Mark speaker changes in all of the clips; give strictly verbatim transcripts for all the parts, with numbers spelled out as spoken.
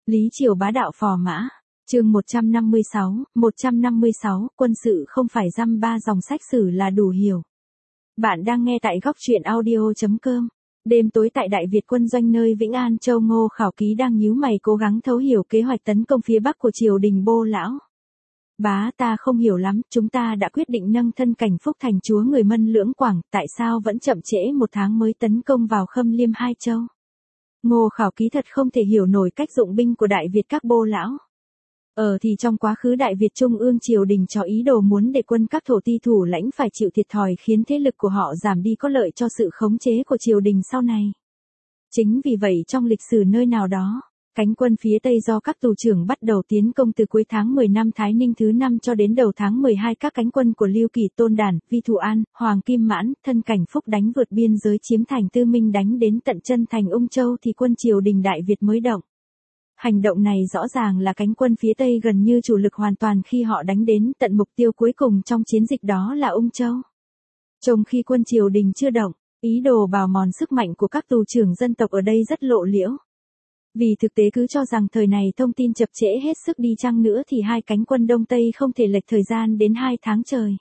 Speaker 1: Lý Triều bá đạo phò mã. Chương một trăm năm mươi sáu, một trăm năm mươi sáu, quân sự không phải dăm ba dòng sách sử là đủ hiểu. Bạn đang nghe tại góc truyện audio chấm com. Đêm tối tại Đại Việt quân doanh nơi Vĩnh An Châu, Ngô Khảo Ký đang nhíu mày cố gắng thấu hiểu kế hoạch tấn công phía bắc của triều đình Bô lão. Bá, ta không hiểu lắm, chúng ta đã quyết định nâng thân cảnh phúc thành chúa người Mân Lưỡng Quảng, tại sao vẫn chậm trễ một tháng mới tấn công vào Khâm Liêm Hai Châu? Ngô Khảo Ký thật không thể hiểu nổi cách dụng binh của Đại Việt các Bô lão. Ờ thì trong quá khứ Đại Việt Trung ương triều đình cho ý đồ muốn để quân các thổ ti thủ lãnh phải chịu thiệt thòi, khiến thế lực của họ giảm đi có lợi cho sự khống chế của triều đình sau này. Chính vì vậy trong lịch sử nơi nào đó, cánh quân phía Tây do các tù trưởng bắt đầu tiến công từ cuối tháng mười năm Thái Ninh thứ năm cho đến đầu tháng mười hai, các cánh quân của Lưu Kỳ, Tôn Đản, Vi Thù An, Hoàng Kim Mãn, thân cảnh phúc đánh vượt biên giới chiếm thành Tư Minh, đánh đến tận chân thành Ung Châu thì quân triều đình Đại Việt mới động. Hành động này rõ ràng là cánh quân phía Tây gần như chủ lực hoàn toàn khi họ đánh đến tận mục tiêu cuối cùng trong chiến dịch, đó là Ung Châu. Trong khi quân triều đình chưa động, ý đồ bào mòn sức mạnh của các tù trưởng dân tộc ở đây rất lộ liễu. Vì thực tế cứ cho rằng thời này thông tin chập trễ hết sức đi chăng nữa thì hai cánh quân Đông Tây không thể lệch thời gian đến hai tháng trời.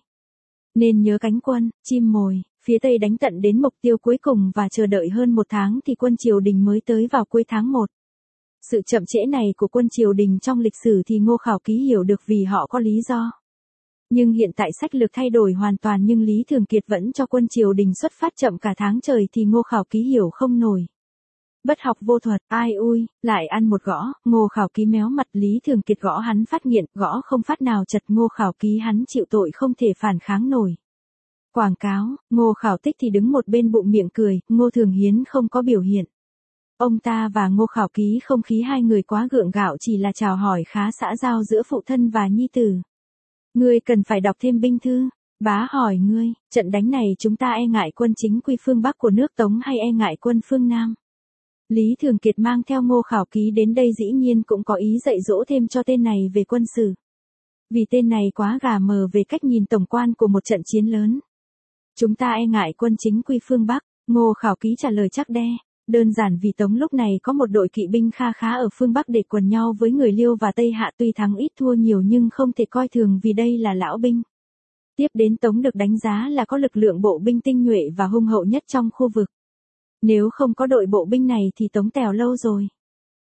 Speaker 1: Nên nhớ cánh quân, chim mồi, phía Tây đánh tận đến mục tiêu cuối cùng và chờ đợi hơn một tháng thì quân triều đình mới tới vào cuối tháng một. Sự chậm trễ này của quân triều đình trong lịch sử thì Ngô Khảo Ký hiểu được vì họ có lý do. Nhưng hiện tại sách lược thay đổi hoàn toàn nhưng Lý Thường Kiệt vẫn cho quân triều đình xuất phát chậm cả tháng trời thì Ngô Khảo Ký hiểu không nổi. Bất học vô thuật, ai ui, lại ăn một gõ, Ngô Khảo Ký méo mặt. Lý Thường Kiệt gõ hắn phát nghiện, gõ không phát nào chật. Ngô Khảo Ký hắn chịu tội không thể phản kháng nổi. Quảng cáo, Ngô Khảo Tích thì đứng một bên bụng miệng cười, Ngô Thường Hiến không có biểu hiện. Ông ta và Ngô Khảo Ký không khí hai người quá gượng gạo, chỉ là chào hỏi khá xã giao giữa phụ thân và nhi tử. Ngươi cần phải đọc thêm binh thư. Bá hỏi ngươi, trận đánh này chúng ta e ngại quân chính quy phương Bắc của nước Tống hay e ngại quân phương Nam? Lý Thường Kiệt mang theo Ngô Khảo Ký đến đây dĩ nhiên cũng có ý dạy dỗ thêm cho tên này về quân sự. Vì tên này quá gà mờ về cách nhìn tổng quan của một trận chiến lớn. Chúng ta e ngại quân chính quy phương Bắc, Ngô Khảo Ký trả lời chắc đe. Đơn giản vì Tống lúc này có một đội kỵ binh kha khá ở phương Bắc để quần nhau với người Liêu và Tây Hạ, tuy thắng ít thua nhiều nhưng không thể coi thường vì đây là lão binh. Tiếp đến Tống được đánh giá là có lực lượng bộ binh tinh nhuệ và hung hậu nhất trong khu vực. Nếu không có đội bộ binh này thì Tống tèo lâu rồi.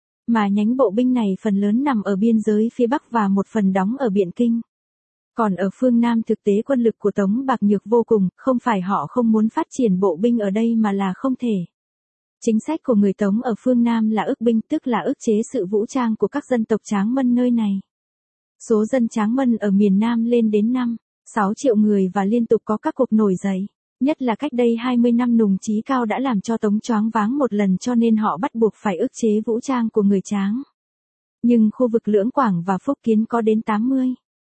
Speaker 1: Mà nhánh bộ binh này phần lớn nằm ở biên giới phía Bắc và một phần đóng ở Biện Kinh. Còn ở phương Nam thực tế quân lực của Tống bạc nhược vô cùng, không phải họ không muốn phát triển bộ binh ở đây mà là không thể. Chính sách của người Tống ở phương Nam là ức binh, tức là ức chế sự vũ trang của các dân tộc Tráng Mân nơi này. Số dân Tráng Mân ở miền Nam lên đến năm, sáu triệu người và liên tục có các cuộc nổi dậy. Nhất là cách đây hai mươi năm Nùng Chí Cao đã làm cho Tống choáng váng một lần, cho nên họ bắt buộc phải ức chế vũ trang của người Tráng. Nhưng khu vực Lưỡng Quảng và Phúc Kiến có đến tám mươi.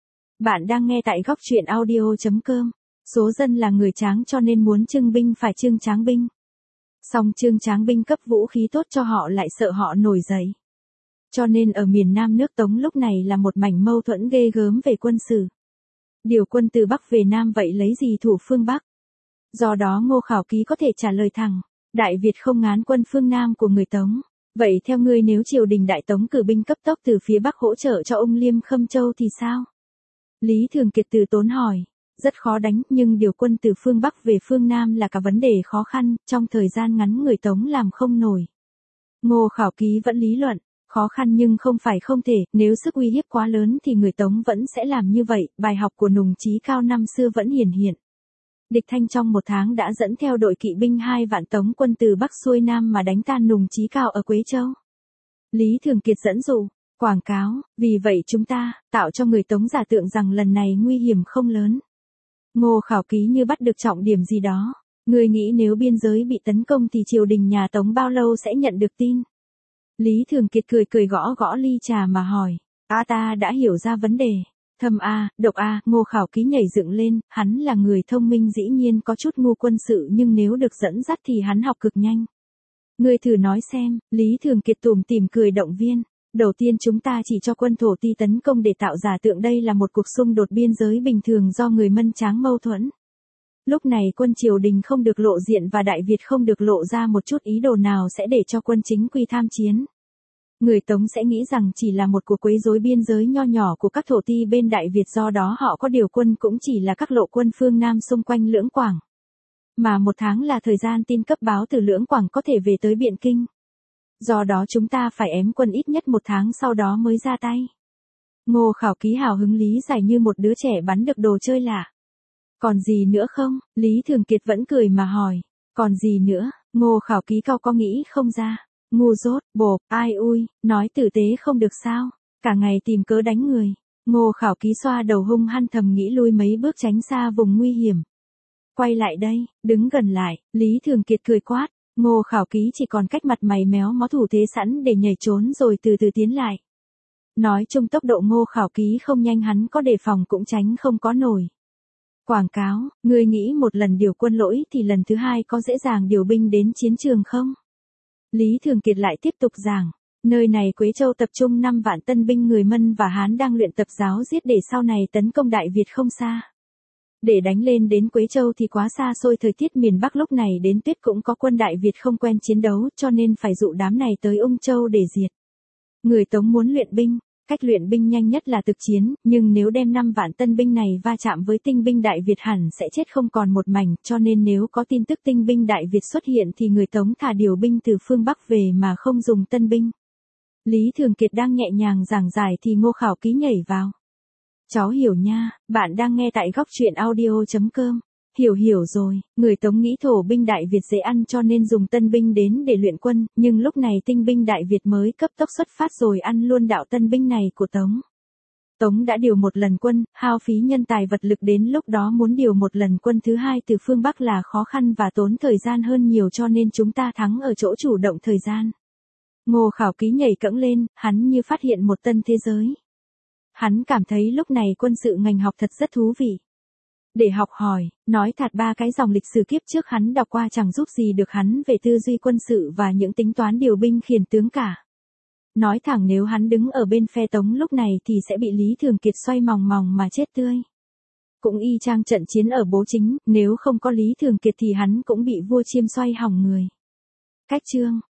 Speaker 1: Bạn đang nghe tại góc truyện audio chấm com. Số dân là người Tráng cho nên muốn trưng binh phải trưng Tráng binh. Song trương Tráng binh cấp vũ khí tốt cho họ lại sợ họ nổi dậy. Cho nên ở miền Nam nước Tống lúc này là một mảnh mâu thuẫn ghê gớm về quân sự. Điều quân từ Bắc về Nam vậy lấy gì thủ phương Bắc? Do đó Ngô Khảo Ký có thể trả lời thẳng, Đại Việt không ngán quân phương Nam của người Tống. Vậy theo ngươi nếu triều đình Đại Tống cử binh cấp tốc từ phía Bắc hỗ trợ cho Ung Liêm Khâm Châu thì sao? Lý Thường Kiệt từ tốn hỏi. Rất khó đánh, nhưng điều quân từ phương Bắc về phương Nam là cả vấn đề khó khăn, trong thời gian ngắn người Tống làm không nổi. Ngô Khảo Ký vẫn lý luận, khó khăn nhưng không phải không thể, nếu sức uy hiếp quá lớn thì người Tống vẫn sẽ làm như vậy, bài học của Nùng Chí Cao năm xưa vẫn hiển hiện. Địch Thanh trong một tháng đã dẫn theo đội kỵ binh hai vạn Tống quân từ Bắc xuôi Nam mà đánh tan Nùng Chí Cao ở Quế Châu. Lý Thường Kiệt dẫn dụ, quảng cáo, vì vậy chúng ta, tạo cho người Tống giả tượng rằng lần này nguy hiểm không lớn. Ngô Khảo Ký như bắt được trọng điểm gì đó. Ngươi nghĩ nếu biên giới bị tấn công thì triều đình nhà Tống bao lâu sẽ nhận được tin? Lý Thường Kiệt cười cười gõ gõ ly trà mà hỏi. A ta đã hiểu ra vấn đề. Thâm A, độc A, Ngô Khảo Ký nhảy dựng lên, hắn là người thông minh dĩ nhiên có chút ngu quân sự nhưng nếu được dẫn dắt thì hắn học cực nhanh. Ngươi thử nói xem, Lý Thường Kiệt tủm tỉm cười động viên. Đầu tiên chúng ta chỉ cho quân thổ ti tấn công để tạo giả tượng đây là một cuộc xung đột biên giới bình thường do người Mân Tráng mâu thuẫn. Lúc này quân triều đình không được lộ diện và Đại Việt không được lộ ra một chút ý đồ nào sẽ để cho quân chính quy tham chiến. Người Tống sẽ nghĩ rằng chỉ là một cuộc quấy rối biên giới nho nhỏ của các thổ ti bên Đại Việt, do đó họ có điều quân cũng chỉ là các lộ quân phương Nam xung quanh Lưỡng Quảng. Mà một tháng là thời gian tin cấp báo từ Lưỡng Quảng có thể về tới Biện Kinh. Do đó chúng ta phải ém quân ít nhất một tháng sau đó mới ra tay. Ngô Khảo Ký hào hứng lý giải như một đứa trẻ bắn được đồ chơi lạ. Còn gì nữa không? Lý Thường Kiệt vẫn cười mà hỏi. Còn gì nữa? Ngô Khảo Ký cao có nghĩ không ra. Ngu dốt, bộp, ai ui, nói tử tế không được sao? Cả ngày tìm cớ đánh người. Ngô Khảo Ký xoa đầu hung hăng thầm nghĩ lui mấy bước tránh xa vùng nguy hiểm. Quay lại đây, đứng gần lại, Lý Thường Kiệt cười quát. Ngô Khảo Ký chỉ còn cách mặt mày méo mó thủ thế sẵn để nhảy trốn rồi từ từ tiến lại. Nói chung tốc độ Ngô Khảo Ký không nhanh, hắn có đề phòng cũng tránh không có nổi. Quảng cáo, ngươi nghĩ một lần điều quân lỗi thì lần thứ hai có dễ dàng điều binh đến chiến trường không? Lý Thường Kiệt lại tiếp tục giảng, nơi này Quế Châu tập trung năm vạn tân binh người Mân và Hán đang luyện tập giáo giết để sau này tấn công Đại Việt không xa. Để đánh lên đến Quế Châu thì quá xa xôi, thời tiết miền Bắc lúc này đến tuyết cũng có quân Đại Việt không quen chiến đấu, cho nên phải dụ đám này tới Ung Châu để diệt. Người Tống muốn luyện binh, cách luyện binh nhanh nhất là thực chiến, nhưng nếu đem năm vạn tân binh này va chạm với tinh binh Đại Việt hẳn sẽ chết không còn một mảnh, cho nên nếu có tin tức tinh binh Đại Việt xuất hiện thì người Tống thả điều binh từ phương Bắc về mà không dùng tân binh. Lý Thường Kiệt đang nhẹ nhàng giảng giải thì Ngô Khảo Ký nhảy vào. Cháu hiểu nha, bạn đang nghe tại góc truyện audio chấm com. Hiểu hiểu rồi, người Tống nghĩ thổ binh Đại Việt dễ ăn cho nên dùng tân binh đến để luyện quân, nhưng lúc này tinh binh Đại Việt mới cấp tốc xuất phát rồi ăn luôn đạo tân binh này của Tống. Tống đã điều một lần quân, hao phí nhân tài vật lực, đến lúc đó muốn điều một lần quân thứ hai từ phương Bắc là khó khăn và tốn thời gian hơn nhiều, cho nên chúng ta thắng ở chỗ chủ động thời gian. Ngô Khảo Ký nhảy cẫng lên, hắn như phát hiện một tân thế giới. Hắn cảm thấy lúc này quân sự ngành học thật rất thú vị. Để học hỏi, nói thật ba cái dòng lịch sử kiếp trước hắn đọc qua chẳng giúp gì được hắn về tư duy quân sự và những tính toán điều binh khiển tướng cả. Nói thẳng nếu hắn đứng ở bên phe Tống lúc này thì sẽ bị Lý Thường Kiệt xoay mòng mòng mà chết tươi. Cũng y chang trận chiến ở Bố Chính, nếu không có Lý Thường Kiệt thì hắn cũng bị vua Chiêm xoay hỏng người. Cách chương